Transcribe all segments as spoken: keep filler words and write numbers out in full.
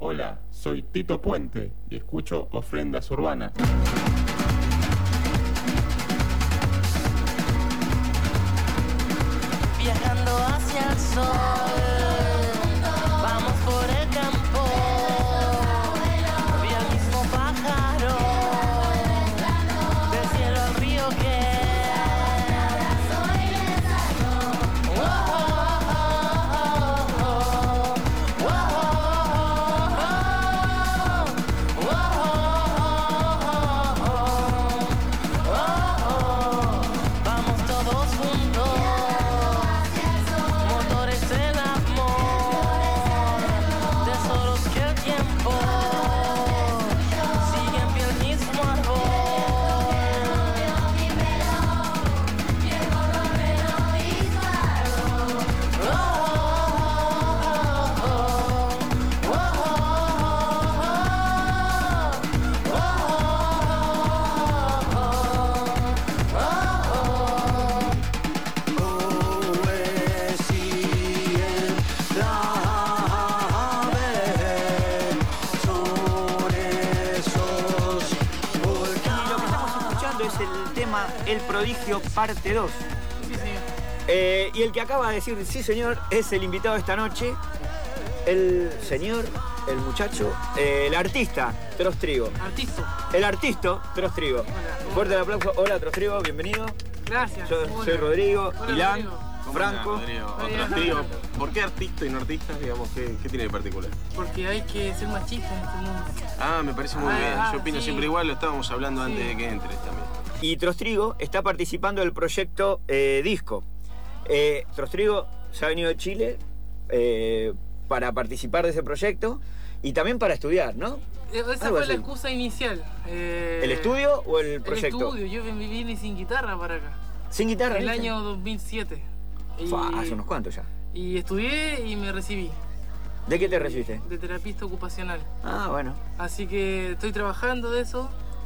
Hola, soy Tito Puente y escucho Ofrendas Urbanas. Viajando hacia el sol, vamos por el campo, vi al mismo pájaro, del cielo al río que vamos todos juntos. Motores del amor, tesoros que el tiempo sigue en pie el mismo árbol. Oh, oh, oh, Es el tema El Prodigio parte dos. Sí, señor. Eh, y el que acaba de decir sí señor es el invitado de esta noche, el señor, el muchacho, eh, el artista Trostrigo. Artista. El artista Trostrigo. Hola. Fuerte el aplauso. Hola Trostrigo, bienvenido. Gracias. Yo Hola. soy Rodrigo, Hola, Ilan, Rodrigo. ¿Cómo Franco. andás, Rodrigo? Hola. Otro Rodrigo. ¿Por qué artista y no artista? Digamos, ¿qué, qué tiene de particular? Porque hay que ser machista en este mundo. Ah, me parece muy Ah, bien. ah, Yo opino sí. siempre igual, lo estábamos hablando Sí. antes de que entres también. Y Trostrigo está participando del proyecto eh, Disco. Eh, Trostrigo se ha venido de Chile eh, para participar de ese proyecto y también para estudiar, ¿no? Eh, Esa Algo fue así. la excusa inicial. Eh, ¿El estudio o el El proyecto? estudio. Yo me vine sin guitarra para acá. Sin guitarra. En el ¿viste? año dos mil siete. Y, Fua, hace unos cuantos ya. y estudié y me recibí ¿De qué te recibiste? de terapista ocupacional. Ah, bueno. Así que estoy trabajando de eso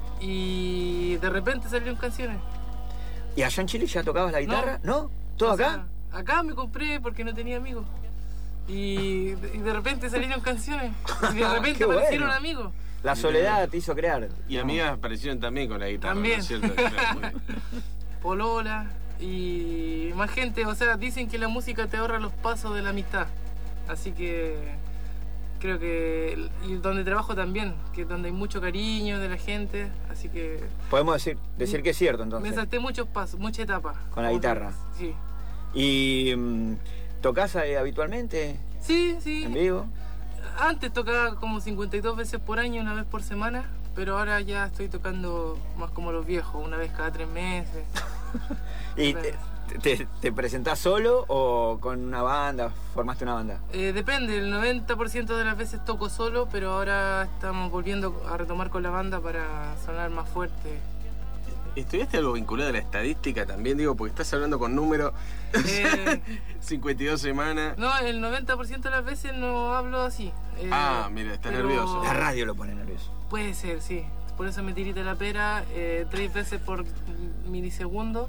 y de repente salieron canciones. ¿Y allá en Chile ya tocabas la guitarra? ¿No? ¿Todo O acá? sea, acá me compré porque no tenía amigos. Y, y de repente salieron canciones. Y de repente Qué bueno. aparecieron amigos. La soledad te hizo crear. Y amigas aparecieron también con la guitarra, También. ¿no es cierto? Claro, muy bien. Polola y más gente. O sea, dicen que la música te ahorra los pasos de la amistad. Así que creo que... Y donde trabajo también, que es donde hay mucho cariño de la gente. Así que Podemos decir, decir que es cierto me entonces. salté muchos pasos, muchas etapas. Con la guitarra. Sí. ¿Y mm, tocás eh, habitualmente Sí, sí. en vivo? Antes tocaba como cincuenta y dos veces por año, una vez por semana, pero ahora ya estoy tocando más como los viejos, una vez cada tres meses. ¿Y te, te, te presentás solo o con una banda? ¿Formaste una banda? Eh, depende, el noventa por ciento de las veces toco solo, pero ahora estamos volviendo a retomar con la banda para sonar más fuerte. ¿Estudiaste algo vinculado a la estadística también? Digo, porque estás hablando con números. Eh, cincuenta y dos semanas. no, el noventa por ciento de las veces no hablo así. Eh, Ah, mira, estás pero nervioso. La radio lo pone nervioso. Puede ser, sí. Por eso me tirita la pera eh, tres veces por milisegundo.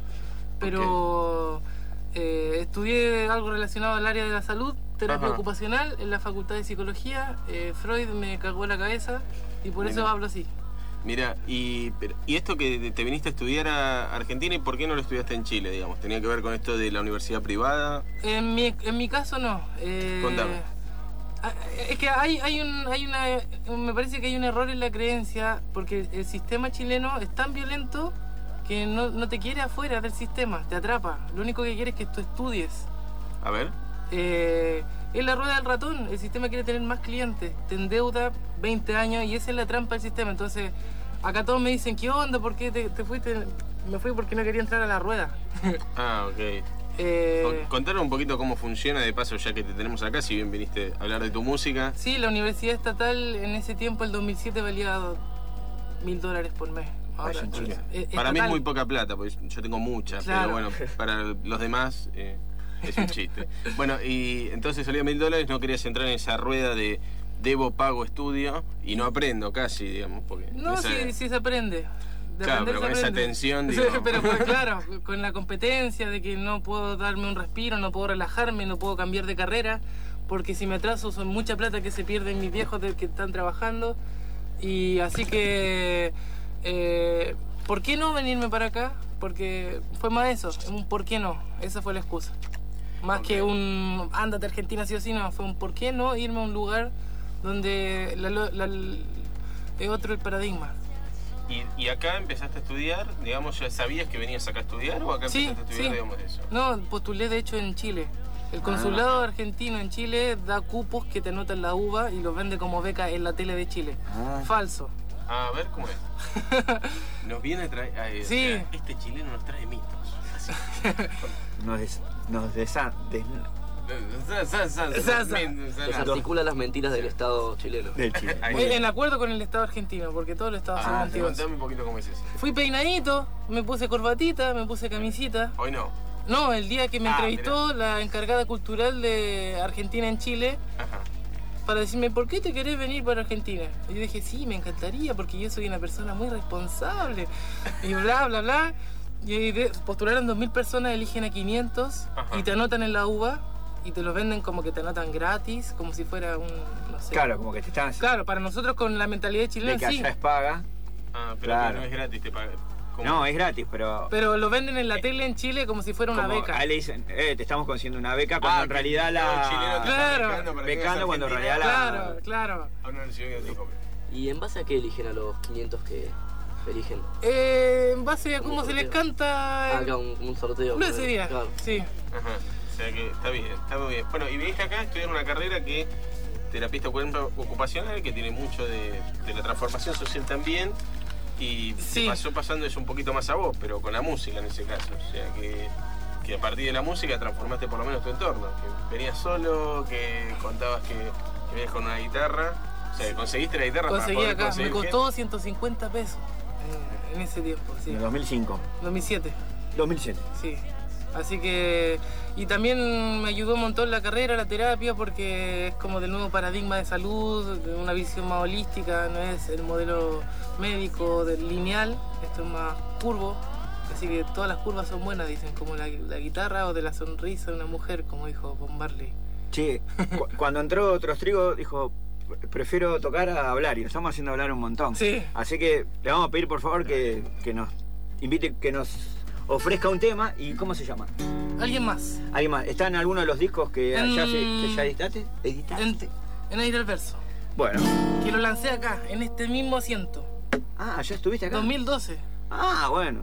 Pero eh, estudié algo relacionado al área de la salud, terapia Ajá. ocupacional en la Facultad de Psicología. Eh, Freud me cagó la cabeza y por eso Mira. hablo así. Mira, y, pero- y esto que te viniste a estudiar a Argentina, ¿y por qué no lo estudiaste en Chile, digamos? ¿Tenía que ver con esto de la universidad privada? En mi, en mi caso no. Eh, Contame. ah, Es que hay, hay, un, hay una... Me parece que hay un error en la creencia porque el sistema chileno es tan violento que no, no te quiere afuera del sistema, te atrapa. Lo único que quiere es que tú estudies. A ver. Eh, es la rueda del ratón, el sistema quiere tener más clientes, te endeuda veinte años y esa es la trampa del sistema. Entonces, acá todos me dicen, ¿qué onda? ¿Por qué te, te fuiste? Me fui porque no quería entrar a la rueda. Ah, ok. Eh, Con- Contanos un poquito cómo funciona, de paso, ya que te tenemos acá, si bien viniste a hablar de tu música. sí, la universidad estatal en ese tiempo, el dos mil siete, valía mil dólares por mes. Ahora, Vaya, chica. eh, Para mí es estatal. muy poca plata, porque yo tengo mucha, Claro. pero bueno, para los demás eh, es un chiste. Bueno, y entonces salía mil dólares, no querías entrar en esa rueda de debo, pago, estudio y no aprendo casi, digamos, porque... No, esa- sí, sí se aprende. De Claro, aprender pero se con esa aprende. tensión, Sí, digo. pero pues, claro, con la competencia de que no puedo darme un respiro, no puedo relajarme, no puedo cambiar de carrera, porque si me atraso son mucha plata que se pierden mis viejos de que están trabajando. Y así que, eh, ¿por qué no venirme para acá? Porque fue más eso, un ¿por qué no? Esa fue la excusa. Más okay. que un ándate a Argentina sí o sí, no, fue un ¿por qué no irme a un lugar donde la, la, la, es otro el paradigma? ¿Y, ¿Y acá empezaste a estudiar? Digamos, ¿ya sabías que venías acá a estudiar o acá sí, empezaste a estudiar, sí. digamos, eso? No, postulé de hecho en Chile. El consulado ah. argentino en Chile da cupos que te anotan la uva y los vende como beca en la tele de Chile. Ah. Falso. Ah, a ver, ¿cómo es? Nos viene a traer... Ay, sí. O sea, este chileno nos trae mitos. Así. Nos des... Nos desa... Des... Desarticula las mentiras del Estado chileno. Del Chile. En acuerdo con el Estado argentino, porque todos los estados ah, son mentirosos. Contame un poquito cómo es eso. Fui peinadito, me puse corbatita, me puse camisita. Hoy no. No, el día que me ah, entrevistó mirá. la encargada cultural de Argentina en Chile. Ajá. Para decirme, ¿por qué te querés venir para Argentina? Y yo dije, sí, me encantaría, porque yo soy una persona muy responsable. Y bla, bla, bla. Y postularon dos mil personas, eligen a quinientos. Ajá. Y te anotan en la uva. Y te los venden como que te anotan gratis, como si fuera un, no sé. Claro, como que te están... Claro, para nosotros con la mentalidad chilena, de que sí. allá es paga. Ah, pero claro. No es gratis, te pagan. No, es gratis, pero... Pero lo venden en la tele en Chile como si fuera una como beca. Ahí le dicen, eh, te estamos consiguiendo una beca, cuando ah, en realidad la... Chileno claro. Becando, becando cuando en realidad la... Claro, claro. ¿Y en base a qué eligen a los quinientos que eligen? Eh, en base a cómo se les canta... Ah, acá un, un sorteo. No ese día, claro. Sí. Ajá. O sea que está bien, está muy bien. Bueno, y viniste acá a estudiar una carrera que... terapista ocupacional, que tiene mucho de, de la transformación social también. Y sí. te pasó pasando eso un poquito más a vos, pero con la música en ese caso. O sea, que, que a partir de la música transformaste por lo menos tu entorno. Que venías solo, que contabas que, que venías con una guitarra. O sea, que conseguiste la guitarra Conseguí para poder acá, me costó gente. ciento cincuenta pesos en, en ese tiempo. Sí. En dos mil cinco. dos mil siete. dos mil siete. Sí. Así que... Y también me ayudó un montón la carrera, la terapia, porque es como del nuevo paradigma de salud, de una visión más holística, no es el modelo médico del lineal, esto es más curvo. Así que todas las curvas son buenas, dicen, como la, la guitarra o de la sonrisa de una mujer, como dijo Bob Marley. Sí, cu cuando entró Trostrigo dijo, prefiero tocar a hablar, y nos estamos haciendo hablar un montón. Sí. Así que le vamos a pedir por favor que, que nos invite, que nos ofrezca un tema. ¿Y cómo se llama? ¿Alguien más? ¿Alguien más? ¿Está en alguno de los discos que, en... ya, se, que ya editaste? ¿Editaste? En, en Aire al Verso. Bueno. Que lo lancé acá, en este mismo asiento. Ah, ¿ya estuviste acá? dos mil doce. Ah, bueno.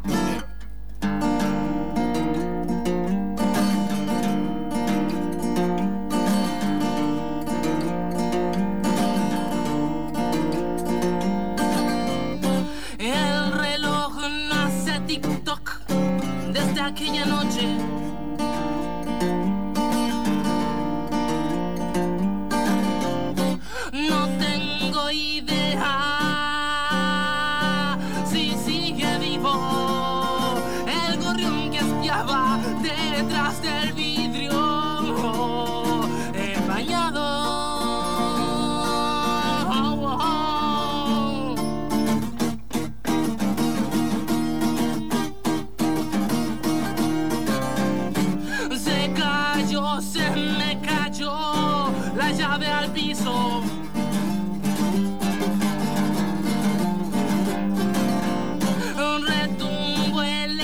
El reloj nace TikTok desde aquella noche. No tengo idea si sigue vivo el gorrión que espiaba detrás del vidrio empañado. Se cayó, se me cayó la llave al piso. Retumbo el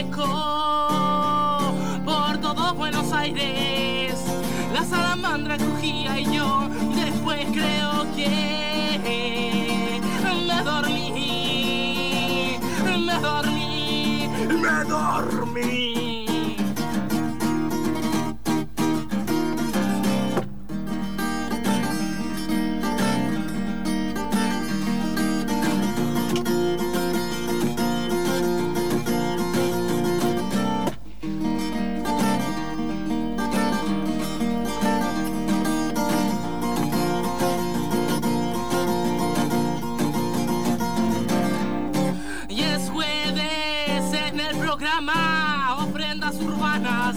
eco por todo Buenos Aires. La salamandra crujía y yo después creo que me dormí, me dormí, me dormí. Y es jueves en el programa Ofrendas Urbanas.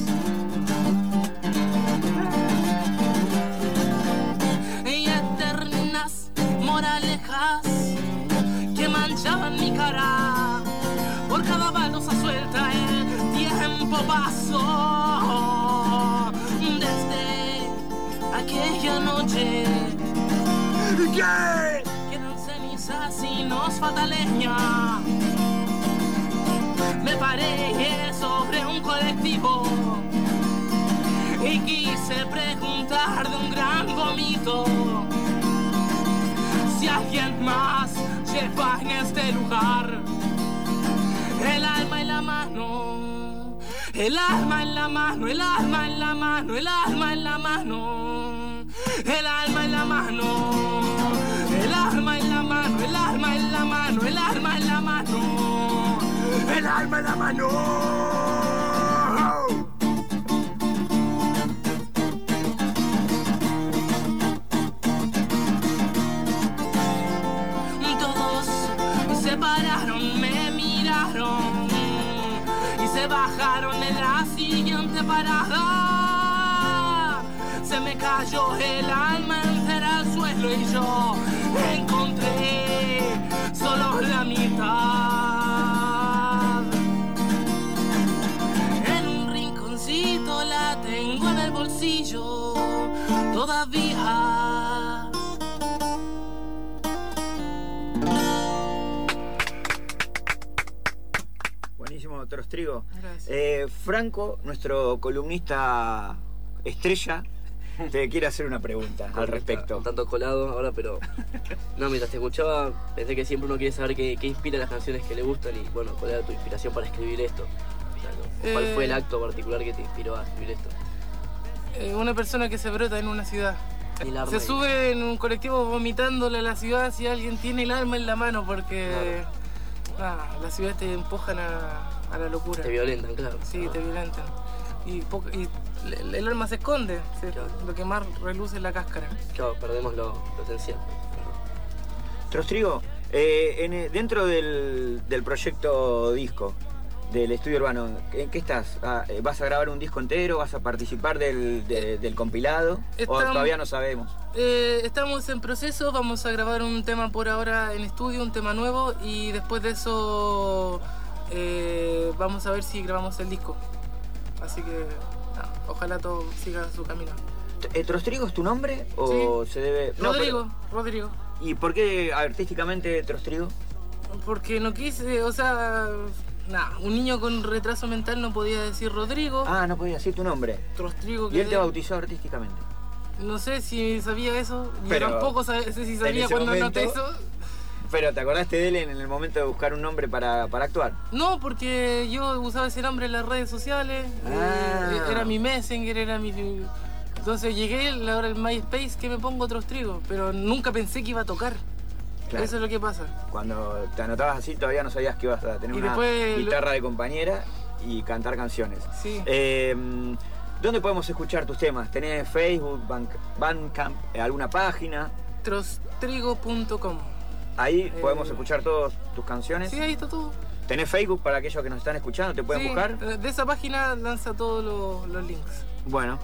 Y eternas moralejas que manchaban mi cara. Por cada baldosa suelta el tiempo pasó. Desde aquella noche. ¿Qué? Quedan cenizas y nos falta leña. Me paré sobre un colectivo y quise preguntar de un gran vómito si alguien más lleva en este lugar el alma en la mano, el alma en la mano, el alma en la mano, el alma en la mano, el alma en la mano, el alma en la mano, el alma en la mano, el alma en la mano, el alma en la mano. Me miraron y se bajaron en la siguiente parada. Se me cayó el alma entera al suelo y yo encontré solo la mitad. En un rinconcito la tengo en el bolsillo todavía. Trostrigo. Eh, Franco, nuestro columnista estrella, te quiere hacer una pregunta al respecto. Un tanto colado ahora, pero no, mientras te escuchaba pensé que siempre uno quiere saber qué, qué inspira las canciones que le gustan y bueno, cuál era tu inspiración para escribir esto. O sea, ¿cuál eh, fue el acto particular que te inspiró a escribir esto? Eh, una persona que se brota en una ciudad. Se sube en un colectivo vomitándole a la ciudad si alguien tiene el alma en la mano porque claro. ah, las ciudades te empujan a a la locura. Te violentan, claro. Sí, te violentan. Y, poco, y el, el alma se esconde, se, claro. Lo que más reluce es la cáscara. Claro, perdemos lo, lo esencial. Trostrigo, eh, en, dentro del, del proyecto disco del estudio urbano, ¿en qué estás? Ah, ¿Vas a grabar un disco entero? ¿Vas a participar del, de, del compilado? Estamos, ¿o todavía no sabemos? Eh, estamos en proceso, vamos a grabar un tema por ahora en estudio, un tema nuevo, y después de eso Eh, vamos a ver si grabamos el disco. Así que no, ojalá todo siga su camino. ¿Trostrigo es tu nombre? ¿O sí. se debe.? Rodrigo, no, pero... Rodrigo. ¿Y por qué artísticamente Trostrigo? Porque no quise, o sea, nah, un niño con retraso mental no podía decir Rodrigo. Ah, no podía decir tu nombre. Trostrigo. ¿Y él te bautizó artísticamente? No sé si sabía eso, pero yo tampoco sé si sabía cuando momento... noté eso. ¿Pero te acordaste de él en el momento de buscar un nombre para, para actuar? No, porque yo usaba ese nombre en las redes sociales. Ah. Eh, era mi Messenger, era mi... Entonces llegué, ahora el MySpace, que me pongo Trostrigo, pero nunca pensé que iba a tocar. Claro. Eso es lo que pasa. Cuando te anotabas así todavía no sabías que ibas a tener y una después... guitarra de compañera y cantar canciones. Sí. Eh, ¿Dónde podemos escuchar tus temas? ¿Tenés Facebook, Bandcamp, alguna página? Trostrigo punto com. Ahí eh, podemos escuchar todas tus canciones. Sí, ahí está todo. ¿Tenés Facebook para aquellos que nos están escuchando? ¿Te pueden sí, buscar? De esa página lanza todos los, los links. Bueno,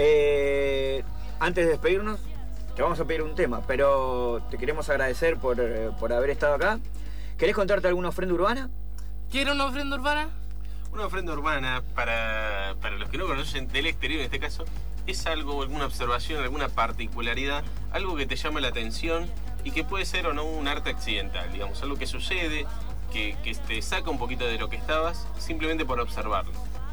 eh, antes de despedirnos, te vamos a pedir un tema, pero te queremos agradecer por, por haber estado acá. ¿Querés contarte alguna ofrenda urbana? ¿Quieres una ofrenda urbana? Una ofrenda urbana, para, para los que no conocen del exterior en este caso, es algo, alguna observación, alguna particularidad, algo que te llama la atención y que puede ser o no un arte accidental, digamos, algo que sucede, que, que te saca un poquito de lo que estabas, simplemente por observarlo.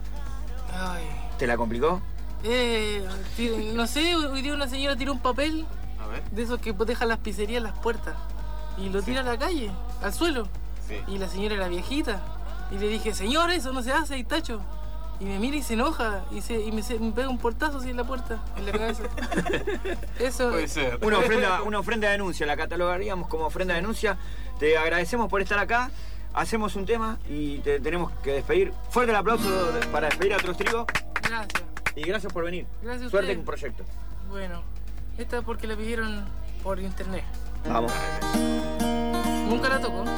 Ay. ¿Te la complicó? Eh, no sé, hoy día una señora tiró un papel a ver. de esos que dejan las pizzerías en las puertas y lo tira sí. a la calle, al suelo. Sí. Y la señora era viejita. Y le dije, señor, eso no se hace, y tacho. Y me mira y se enoja y, se, y me, se, me pega un portazo así en la puerta, en la cabeza. Eso puede ser. Una ofrenda, una ofrenda de denuncia, la catalogaríamos como ofrenda de denuncia. Te agradecemos por estar acá. Hacemos un tema y te tenemos que despedir. Fuerte el aplauso para despedir a Trostrigo. Gracias. Y gracias por venir. Gracias a Suerte usted. en un proyecto. Bueno, esta es porque la pidieron por internet. Vamos. Nunca la tocó.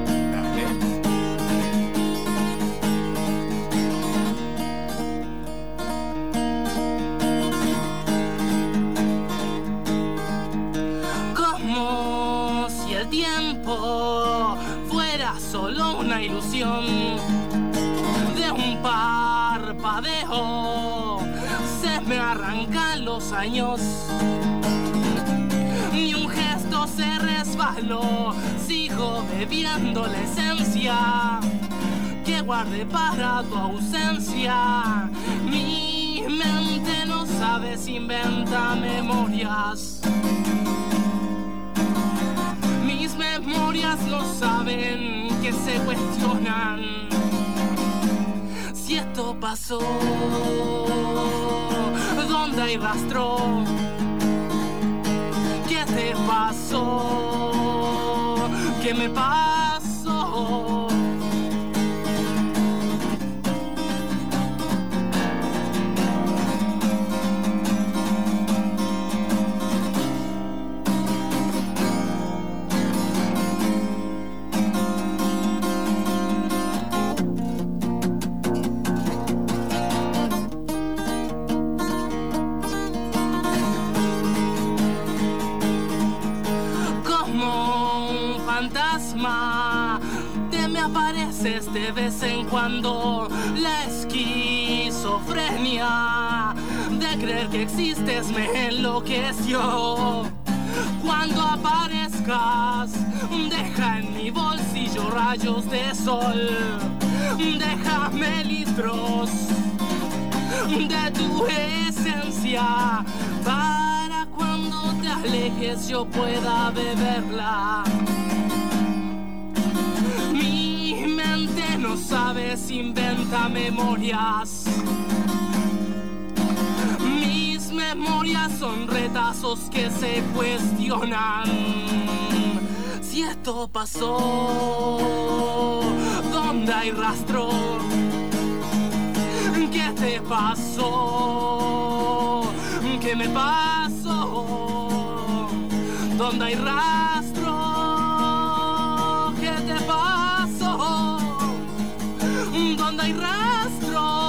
Como si el tiempo fuera solo una ilusión de un parpadeo, se me ha arrancan los años. Ni un gesto se resbaló, sigo bebiendo la esencia que guardé para tu ausencia. Mi mente no sabe si inventa memorias. Mis memorias no saben que se cuestionan si esto pasó. ¿Dónde hay rastro? ¿Qué te pasó? ¿Qué me pasó? Te me apareces de vez en cuando. La esquizofrenia de creer que existes me enloqueció. Cuando aparezcas, deja en mi bolsillo rayos de sol. Déjame litros de tu esencia para cuando te alejes yo pueda beberla. Mi mente no sabe si inventa memorias. Mis memorias son retazos que se cuestionan si esto pasó. ¿Dónde hay rastro? ¿Qué te pasó? ¿Qué me pasó? ¿Dónde hay rastro? ¿Qué te pasó? ¿Dónde hay rastro?